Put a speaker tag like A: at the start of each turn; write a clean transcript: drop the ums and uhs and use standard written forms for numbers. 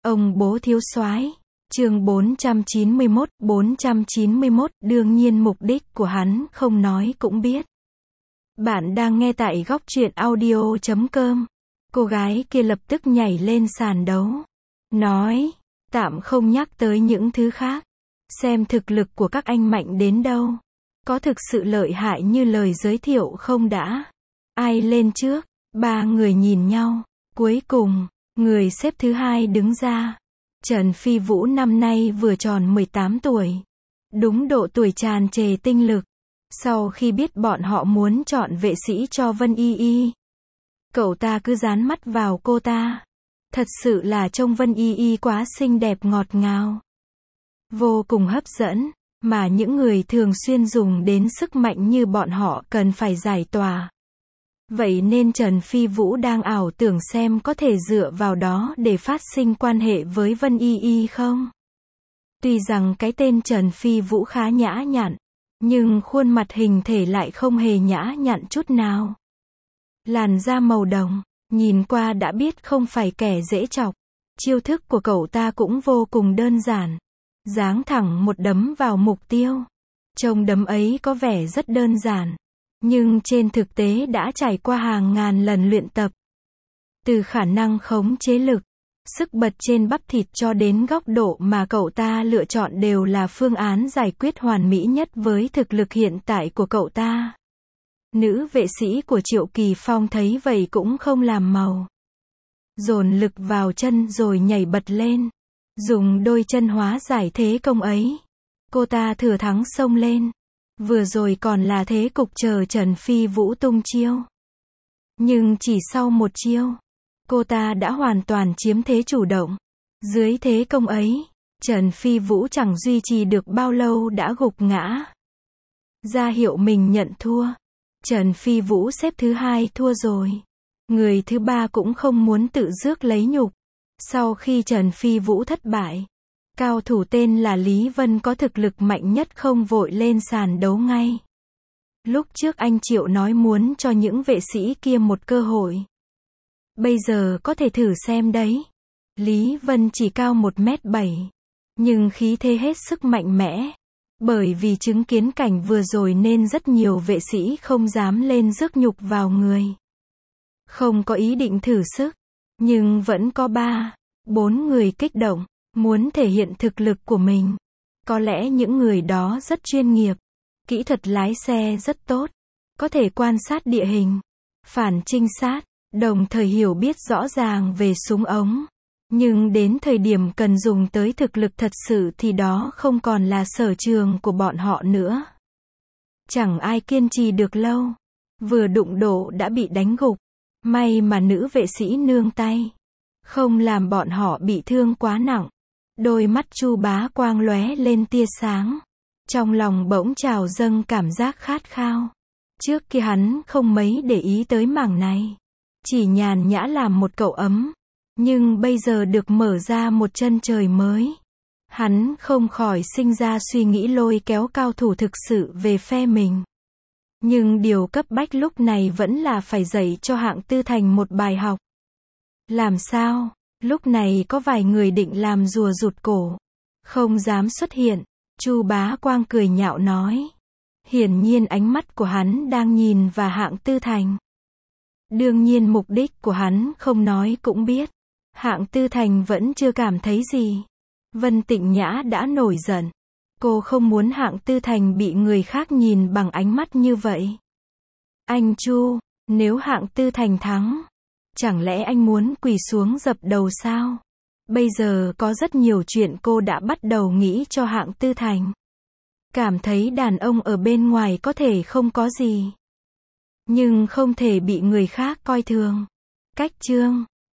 A: Ông bố thiếu soái. Chương 491, đương nhiên mục đích của hắn không nói cũng biết. Bạn đang nghe tại góc truyện audio.com. Cô gái kia lập tức nhảy lên sàn đấu. Nói, tạm không nhắc tới những thứ khác. Xem thực lực của các anh mạnh đến đâu. Có thực sự lợi hại như lời giới thiệu không đã? Ai lên trước? Ba người nhìn nhau. Cuối cùng, người xếp thứ hai đứng ra. Trần Phi Vũ năm nay vừa tròn 18 tuổi. Đúng độ tuổi tràn trề tinh lực. Sau khi biết bọn họ muốn chọn vệ sĩ cho Vân Y Y, cậu ta cứ dán mắt vào cô ta. Thật sự là trông Vân Y Y quá xinh đẹp ngọt ngào. Vô cùng hấp dẫn, mà những người thường xuyên dùng đến sức mạnh như bọn họ cần phải giải tỏa. Vậy nên Trần Phi Vũ đang ảo tưởng xem có thể dựa vào đó để phát sinh quan hệ với Vân Y Y không? Tuy rằng cái tên Trần Phi Vũ khá nhã nhặn, nhưng khuôn mặt hình thể lại không hề nhã nhặn chút nào. Làn da màu đồng, nhìn qua đã biết không phải kẻ dễ chọc. Chiêu thức của cậu ta cũng vô cùng đơn giản. Giáng thẳng một đấm vào mục tiêu. Trông đấm ấy có vẻ rất đơn giản, nhưng trên thực tế đã trải qua hàng ngàn lần luyện tập. Từ khả năng khống chế lực, sức bật trên bắp thịt cho đến góc độ mà cậu ta lựa chọn đều là phương án giải quyết hoàn mỹ nhất với thực lực hiện tại của cậu ta. Nữ vệ sĩ của Triệu Kỳ Phong thấy vậy cũng không làm màu. Dồn lực vào chân rồi nhảy bật lên. Dùng đôi chân hóa giải thế công ấy. Cô ta thừa thắng xông lên. Vừa rồi còn là thế cục chờ Trần Phi Vũ tung chiêu. Nhưng chỉ sau một chiêu, cô ta đã hoàn toàn chiếm thế chủ động. Dưới thế công ấy, Trần Phi Vũ chẳng duy trì được bao lâu đã gục ngã. Ra hiệu mình nhận thua. Trần Phi Vũ xếp thứ hai thua rồi. Người thứ ba cũng không muốn tự rước lấy nhục. Sau khi Trần Phi Vũ thất bại, cao thủ tên là Lý Vân có thực lực mạnh nhất không vội lên sàn đấu ngay. Lúc trước anh Triệu nói muốn cho những vệ sĩ kia một cơ hội. Bây giờ có thể thử xem đấy. Lý Vân chỉ cao 1m7, nhưng khí thế hết sức mạnh mẽ. Bởi vì chứng kiến cảnh vừa rồi nên rất nhiều vệ sĩ không dám lên rước nhục vào người. Không có ý định thử sức, nhưng vẫn có 3-4 người kích động, muốn thể hiện thực lực của mình. Có lẽ những người đó rất chuyên nghiệp, kỹ thuật lái xe rất tốt, có thể quan sát địa hình, phản trinh sát, đồng thời hiểu biết rõ ràng về súng ống. Nhưng đến thời điểm cần dùng tới thực lực thật sự thì đó không còn là sở trường của bọn họ nữa. Chẳng ai kiên trì được lâu. Vừa đụng độ đã bị đánh gục. May mà nữ vệ sĩ nương tay, không làm bọn họ bị thương quá nặng. Đôi mắt Chu Bá Quang lóe lên tia sáng. Trong lòng bỗng trào dâng cảm giác khát khao. Trước kia hắn không mấy để ý tới mảng này. Chỉ nhàn nhã làm một cậu ấm. Nhưng bây giờ được mở ra một chân trời mới. Hắn không khỏi sinh ra suy nghĩ lôi kéo cao thủ thực sự về phe mình. Nhưng điều cấp bách lúc này vẫn là phải dạy cho Hạng Tư Thành một bài học. Làm sao? Lúc này có vài người định làm rùa rụt cổ, không dám xuất hiện. Chu Bá Quang cười nhạo nói. Hiển nhiên ánh mắt của hắn đang nhìn vào Hạng Tư Thành. Đương nhiên mục đích của hắn không nói cũng biết. Hạng Tư Thành vẫn chưa cảm thấy gì. Vân Tịnh Nhã đã nổi giận. Cô không muốn Hạng Tư Thành bị người khác nhìn bằng ánh mắt như vậy. Anh Chu, nếu Hạng Tư Thành thắng, chẳng lẽ anh muốn quỳ xuống dập đầu sao? Bây giờ có rất nhiều chuyện cô đã bắt đầu nghĩ cho Hạng Tư Thành. Cảm thấy đàn ông ở bên ngoài có thể không có gì, nhưng không thể bị người khác coi thường. Cách chương